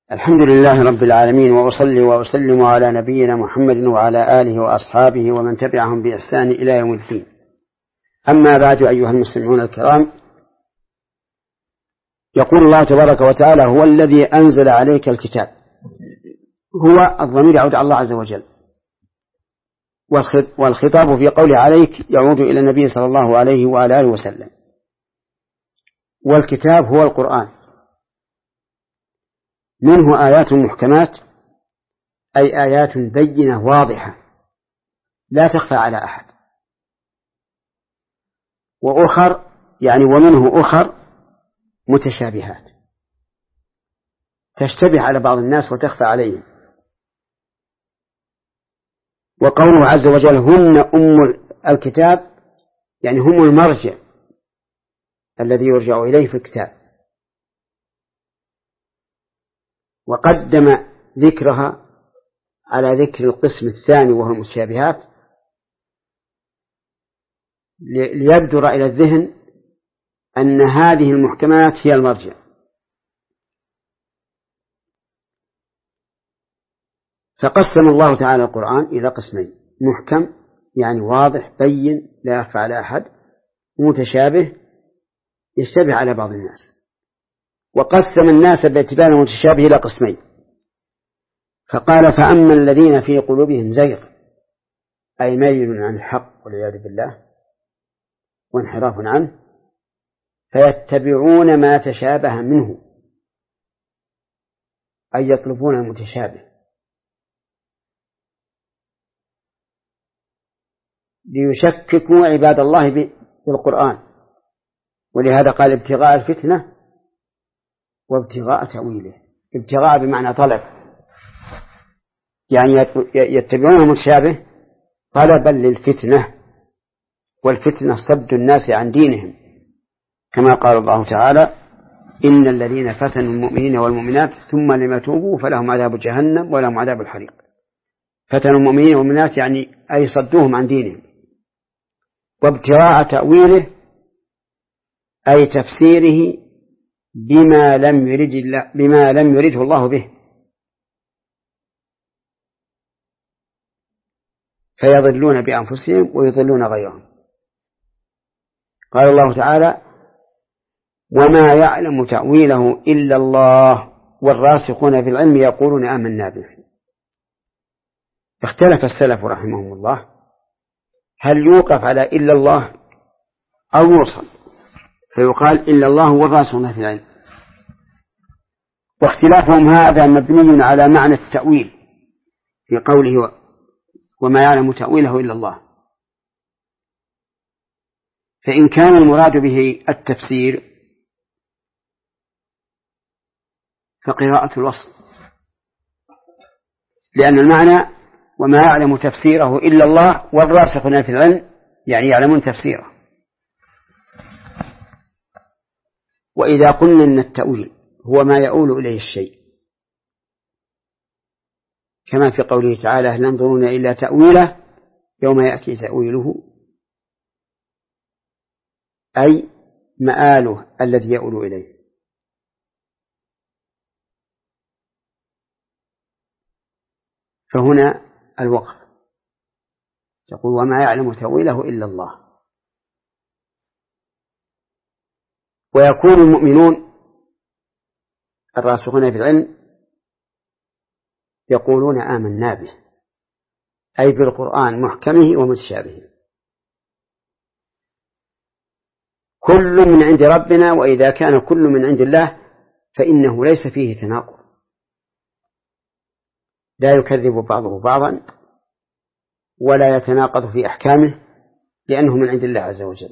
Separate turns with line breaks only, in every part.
الحمد لله رب العالمين، وأصلي وأسلم على نبينا محمد وعلى آله وأصحابه ومن تبعهم بإحسان إلى يوم الدين. أما بعد، أيها المستمعون الكرام، يقول الله تبارك وتعالى: هو الذي أنزل عليك الكتاب. هو الضمير يعود على الله عز وجل، والخطاب في قوله عليك يعود إلى النبي صلى الله عليه وعلى آله وسلم. والكتاب هو القرآن، منه آيات محكمات، أي آيات بينة واضحة لا تخفى على أحد، وأخر ومنه أخر متشابهات تشتبه على بعض الناس وتخفى عليهم. وقوله عز وجل هن أم الكتاب، يعني هم المرجع الذي يرجع إليه في الكتاب، وقدم ذكرها على ذكر القسم الثاني وهو المتشابهات ليبدر إلى الذهن أن هذه المحكمات هي المرجع. فقسم الله تعالى القرآن إلى قسمين: محكم يعني واضح بين لا يخفى على أحد، متشابه يشتبه على بعض الناس. وقسم الناس باعتبار المتشابه إلى قسمين، فقال: فأما الذين في قلوبهم زيغ، أي ميل عن الحق والعياذ بالله وانحراف عنه، فيتبعون ما تشابه منه، أي يطلبون المتشابه، ليشككوا عباد الله بالقرآن. ولهذا قال: ابتغاء الفتنة وابتغاء تأويله. ابتغاء بمعنى طلب، يعني يتبعون المتشابه طلبا للفتنة، والفتنة صد الناس عن دينهم، كما قال الله تعالى: إن الذين فتنوا المؤمنين والمؤمنات ثم لم يتوبوا فلهم عذاب جهنم ولهم عذاب الحريق. فتنوا المؤمنين والمؤمنات يعني أي صدوهم عن دينهم. وابتغاء تأويله أي تفسيره بما لم يرده الله به، فيضلون بأنفسهم ويضلون غيرهم. قال الله تعالى: وما يعلم تأويله إلا الله والراسخون في العلم يقولون آمنا به. اختلف السلف رحمهم الله هل يوقف على إلا الله أو يوصل، فيقال إلا الله والراسخون في العلم. واختلافهم هذا مبني على معنى التأويل في قوله وما يعلم تأويله إلا الله. فإن كان المراد به التفسير فقراءة الوصل، لأن المعنى وما يعلم تفسيره إلا الله والراسخون في العلم يعني يعلمون تفسيره. وإذا قلنا أن التأويل هو ما يؤول إليه الشيء، كما في قوله تعالى: هل ينظرون إلا تأويله يوم يأتي تأويله، أي مآله الذي يؤول إليه. فهنا الوقف تقول وما يعلم تأويله إلا الله. ويكون المؤمنون الراسخون في العلم يقولون آمنا به، أي بالقرآن محكمه ومتشابهه، كل من عند ربنا. وإذا كان كل من عند الله فإنه ليس فيه تناقض، لا يكذب بعضه بعضا ولا يتناقض في أحكامه، لأنه من عند الله عز وجل.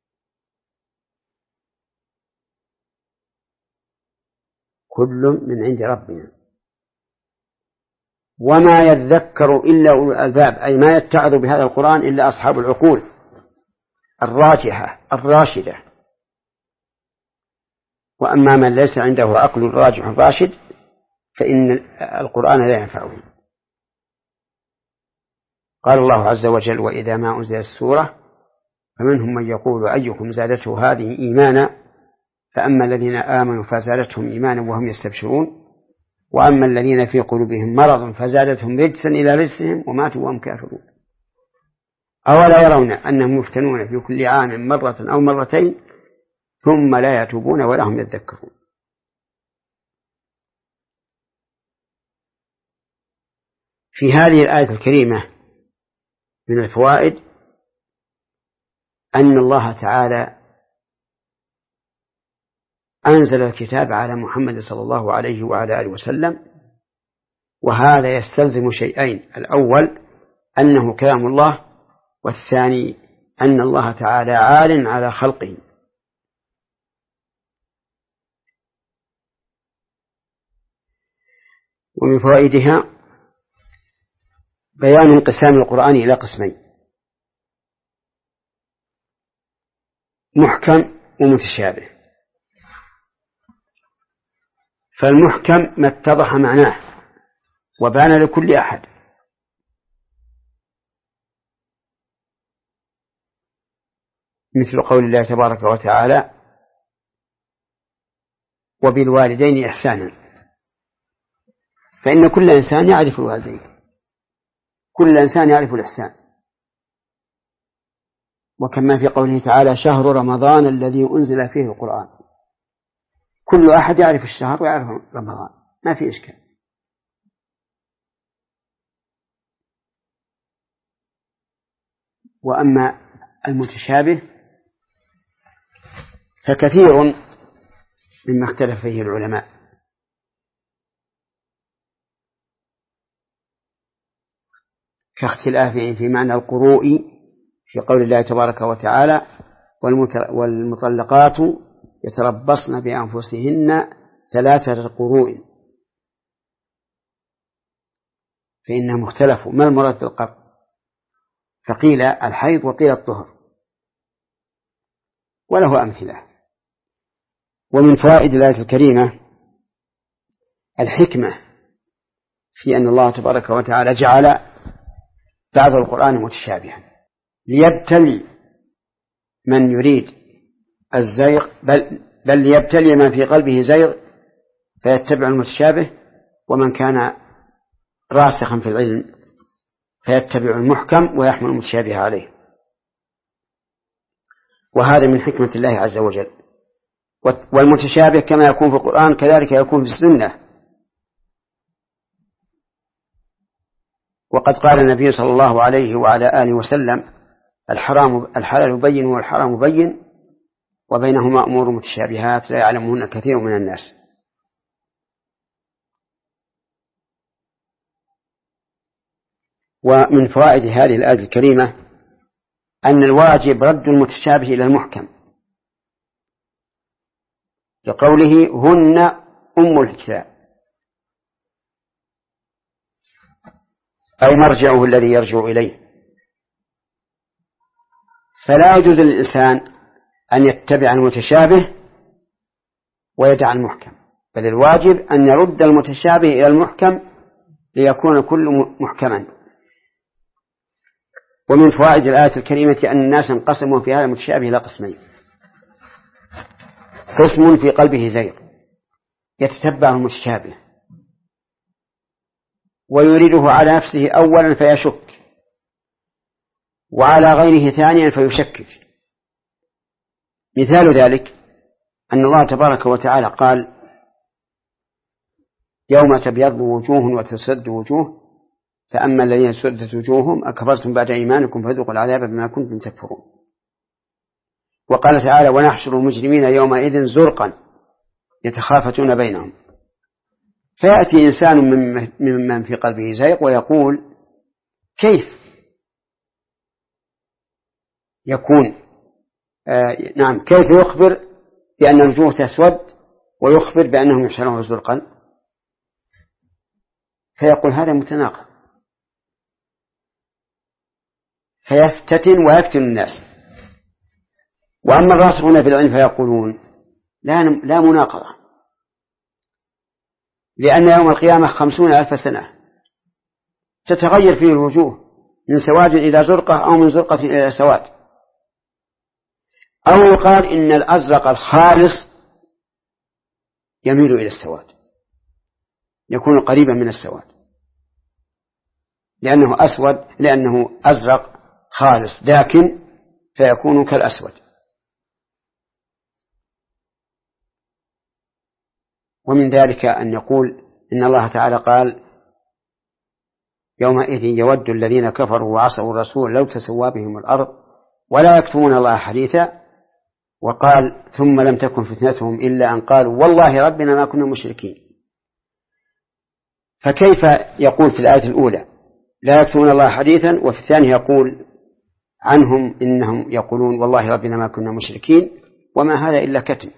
كل من عند ربنا. وما يذكر إلا أولو الألباب، أي ما يتعظ بهذا القرآن إلا أصحاب العقول الراجحة الراشدة. وأما من ليس عنده عقل راجح راشد فإن القرآن لا ينفعه. قال الله عز وجل: وإذا ما أنزلت السورة فمنهم من يقول أيكم زادته هذه إيمانا، فأما الذين آمنوا فزادتهم إيمانا وهم يستبشرون، وأما الذين في قلوبهم مرض فزادتهم رجسا إلى رجسهم وماتوا وهم كافرون. أولا يرون أنهم يفتنون في كل عام مرة أو مرتين ثم لا يتوبون ولا هم يذكرون. في هذه الآية الكريمة من الفوائد أن الله تعالى أنزل الكتاب على محمد صلى الله عليه وعلى آله وسلم، وهذا يستلزم شيئين: الأول أنه كلام الله، والثاني أن الله تعالى عال على خلقه. ومن فوائدها بيان انقسام القرآن إلى قسمين: محكم ومتشابه. فالمحكم ما اتضح معناه وبان لكل أحد، مثل قول الله تبارك وتعالى: وبالوالدين إحسانا، فإن كل إنسان يعرف الوالدين، كل إنسان يعرف الإحسان. وكما في قوله تعالى: شهر رمضان الذي أنزل فيه القرآن، كل أحد يعرف الشهر ويعرف رمضان، ما في إشكال. وأما المتشابه فكثير مما اختلف فيه العلماء، كاختلافهم في معنى القروء في قول الله تبارك وتعالى: والمطلقات يتربصن بأنفسهن 3 قروء، فإنهم اختلفوا ما المراد بالقرء، فقيل الحيض وقيل الطهر، وله أمثلة. ومن فوائد الآية الكريمة الحكمة في أن الله تبارك وتعالى جعل بعض القرآن متشابها ليبتلي من يريد الزيغ، بل ليبتلي من في قلبه زيغ فيتبع المتشابه، ومن كان راسخا في العلم فيتبع المحكم ويحمل المتشابه عليه. وهذا من حكمة الله عز وجل. والمتشابه كما يكون في القرآن كذلك يكون في السنة. وقد قال النبي صلى الله عليه وعلى آله وسلم: الحلال بين والحرام بين وبينهما أمور متشابهات لا يعلمهن كثير من الناس. ومن فوائد هذه الآية الكريمة أن الواجب رد المتشابه إلى المحكم، لقوله: هن أم الكتاب، أي مرجعه الذي يرجع إليه. فلا يجوز للإنسان أن يتبع المتشابه ويدع المحكم، بل الواجب أن يرد المتشابه إلى المحكم ليكون كل محكما. ومن فوائد الآية الكريمة أن الناس انقسموا في هذا المتشابه إلى قسمين: قسم في قلبه زيغ يتتبع المتشابه ويريده على نفسه أولا فيشك، وعلى غيره ثانيا فيشكك. مثال ذلك أن الله تبارك وتعالى قال: يوم تبيض وجوه وتسود وجوه، فأما الذين سودت وجوههم أكفرتم بعد إيمانكم فذوقوا العذاب بما كنتم تكفرون. وقال تعالى: ونحشر المجرمين يومئذ زرقا يتخافتون بينهم. فيأتي إنسان ممن في قلبه زيغ ويقول: كيف يكون كيف يخبر بأن الوجوه تسود ويخبر بأنهم يحشرون زرقا؟ فيقول: هذا متناقض، فيفتتن ويفتن الناس. وأما الراسخون في العلم فيقولون: لا مناقضة، لأن يوم القيامة 50,000 سنة تتغير فيه الوجوه من سواد إلى زرقة أو من زرقة إلى سواد. أو يقال إن الأزرق الخالص يميل إلى السواد. يكون قريبا من السواد، لأنه أزرق خالص داكن فيكون كالأسود. ومن ذلك أن يقول إن الله تعالى قال يومئذ يود الذين كفروا وعصوا الرسول لو تسوى بهم الأرض ولا يكتمون الله حديثا، وقال ثم لم تكن فتنتهم إلا أن قالوا والله ربنا ما كنا مشركين. فكيف يقول في الآية الأولى لا يكتمون الله حديثا وفي الثانية يقول عنهم إنهم يقولون والله ربنا ما كنا مشركين، وما هذا إلا كتم.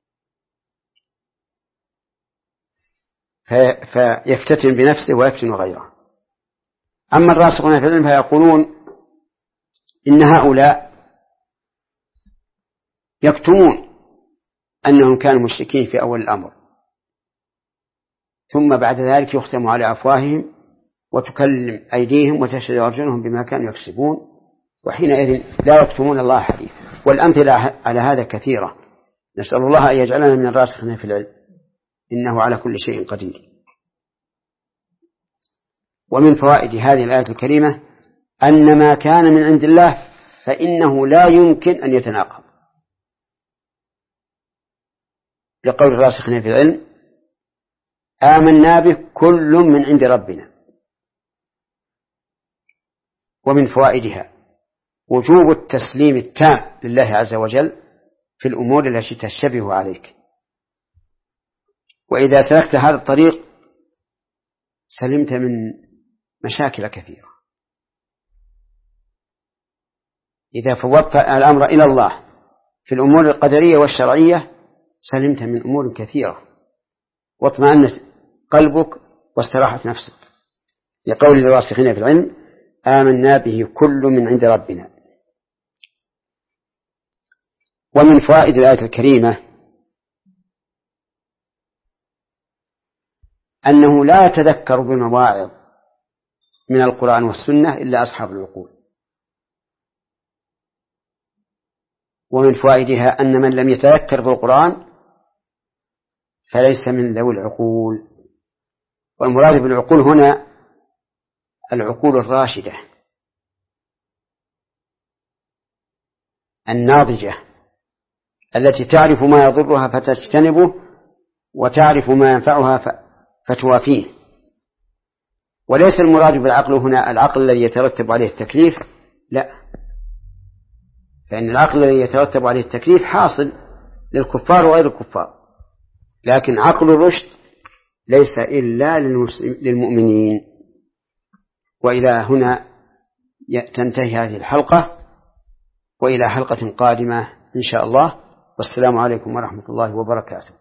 فيفتتن بنفسه ويفتن غيره. أما الراسخون في العلم فيقولون إن هؤلاء يكتمون أنهم كانوا مشركين في أول الأمر، ثم بعد ذلك يختم على أفواههم وتكلم أيديهم وتشهد أرجلهم بما كانوا يكسبون، وحينئذ لا يكتمون الله حديثا. والأمثلة على هذا كثيرة، نسأل الله أن يجعلنا من الراسخين في العلم إنه على كل شيء قدير. ومن فوائد هذه الآية الكريمة أن ما كان من عند الله فإنه لا يمكن أن يتناقض، لقول الراسخين في العلم آمنا به كل من عند ربنا. ومن فوائدها وجوب التسليم التام لله عز وجل في الأمور التي تشتبه عليك، وإذا سلكت هذا الطريق سلمت من مشاكل كثيرة. إذا فوضت الأمر إلى الله في الأمور القدرية والشرعية سلمت من أمور كثيرة، واطمأنت قلبك واستراحت نفسك، لقول الراسخين في العلم آمنا به كل من عند ربنا. ومن فوائد الآية الكريمة أنه لا يتذكر بالمواعظ من القرآن والسنة إلا أصحاب العقول. ومن فوائدها أن من لم يتذكر بالقرآن فليس من ذوي العقول. والمراد بالعقول هنا العقول الراشدة الناضجة التي تعرف ما يضرها فتجتنبه وتعرف ما ينفعها فتوافيه. وليس المراد بالعقل هنا العقل الذي يترتب عليه التكليف، لا، فإن العقل الذي يترتب عليه التكليف حاصل للكفار وغير الكفار، لكن عقل الرشد ليس إلا للمؤمنين. وإلى هنا تنتهي هذه الحلقة، وإلى حلقة قادمة إن شاء الله، والسلام عليكم ورحمة الله وبركاته.